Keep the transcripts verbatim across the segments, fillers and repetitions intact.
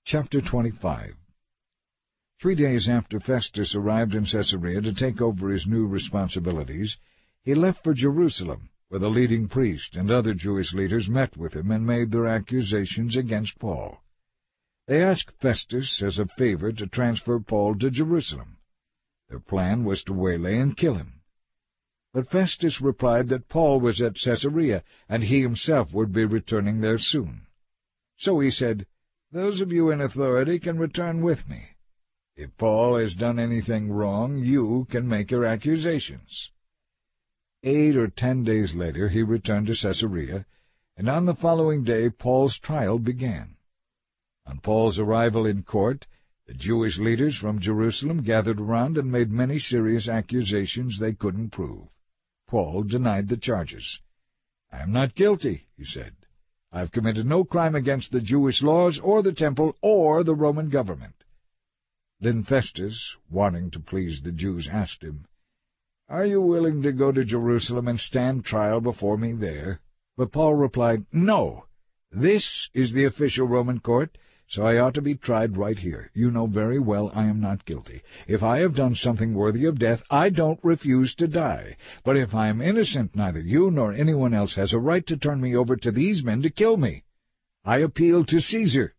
Chapter twenty-five. Three days after Festus arrived in Caesarea to take over his new responsibilities, he left for Jerusalem, where the leading priest and other Jewish leaders met with him and made their accusations against Paul. They asked Festus as a favor to transfer Paul to Jerusalem. Their plan was to waylay and kill him. But Festus replied that Paul was at Caesarea, and he himself would be returning there soon. So he said, "Those of you in authority can return with me. If Paul has done anything wrong, you can make your accusations." Eight or ten days later he returned to Caesarea, and on the following day Paul's trial began. On Paul's arrival in court, the Jewish leaders from Jerusalem gathered around and made many serious accusations they couldn't prove. Paul denied the charges. "I am not guilty," he said. "I have committed no crime against the Jewish laws or the temple or the Roman government." Then Festus, wanting to please the Jews, asked him, "Are you willing to go to Jerusalem and stand trial before me there?" But Paul replied, "No. This is the official Roman court, so I ought to be tried right here. You know very well I am not guilty. If I have done something worthy of death, I don't refuse to die. But if I am innocent, neither you nor anyone else has a right to turn me over to these men to kill me. I appeal to Caesar."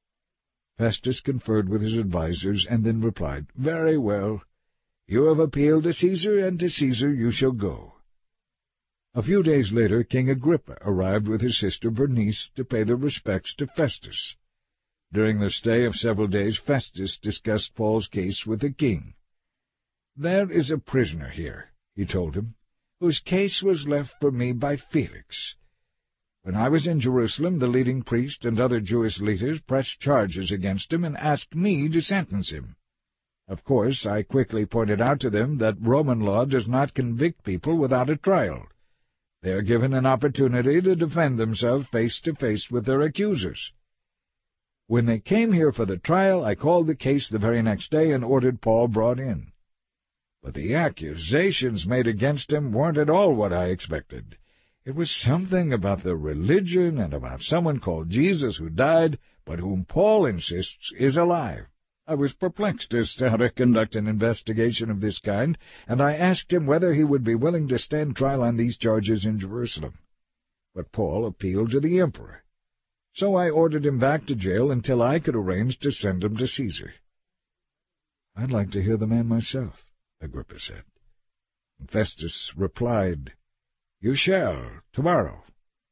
Festus conferred with his advisers and then replied, "Very well. You have appealed to Caesar, and to Caesar you shall go." A few days later King Agrippa arrived with his sister Bernice to pay their respects to Festus. During their stay of several days Festus discussed Paul's case with the king. "There is a prisoner here," he told him, "whose case was left for me by Felix. When I was in Jerusalem, the leading priest and other Jewish leaders pressed charges against him and asked me to sentence him. Of course, I quickly pointed out to them that Roman law does not convict people without a trial. They are given an opportunity to defend themselves face to face with their accusers. When they came here for the trial, I called the case the very next day and ordered Paul brought in. But the accusations made against him weren't at all what I expected. It was something about their religion and about someone called Jesus who died, but whom Paul insists is alive. I was perplexed as to how to conduct an investigation of this kind, and I asked him whether he would be willing to stand trial on these charges in Jerusalem. But Paul appealed to the emperor. So I ordered him back to jail until I could arrange to send him to Caesar." "I'd like to hear the man myself," Agrippa said. And Festus replied, "You shall, tomorrow."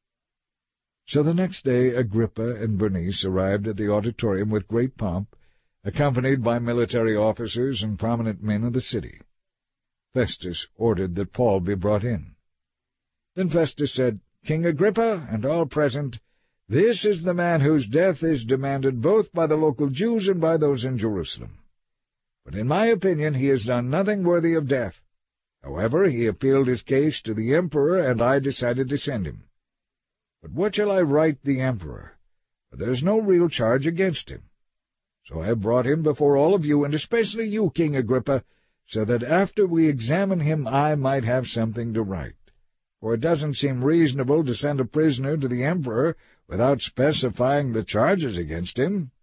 So the next day Agrippa and Bernice arrived at the auditorium with great pomp, accompanied by military officers and prominent men of the city. Festus ordered that Paul be brought in. Then Festus said, "King Agrippa, and all present, this is the man whose death is demanded both by the local Jews and by those in Jerusalem. But in my opinion he has done nothing worthy of death. However, he appealed his case to the emperor, and I decided to send him. But what shall I write the emperor? For there is no real charge against him. So I have brought him before all of you, and especially you, King Agrippa, so that after we examine him I might have something to write. For it doesn't seem reasonable to send a prisoner to the emperor without specifying the charges against him."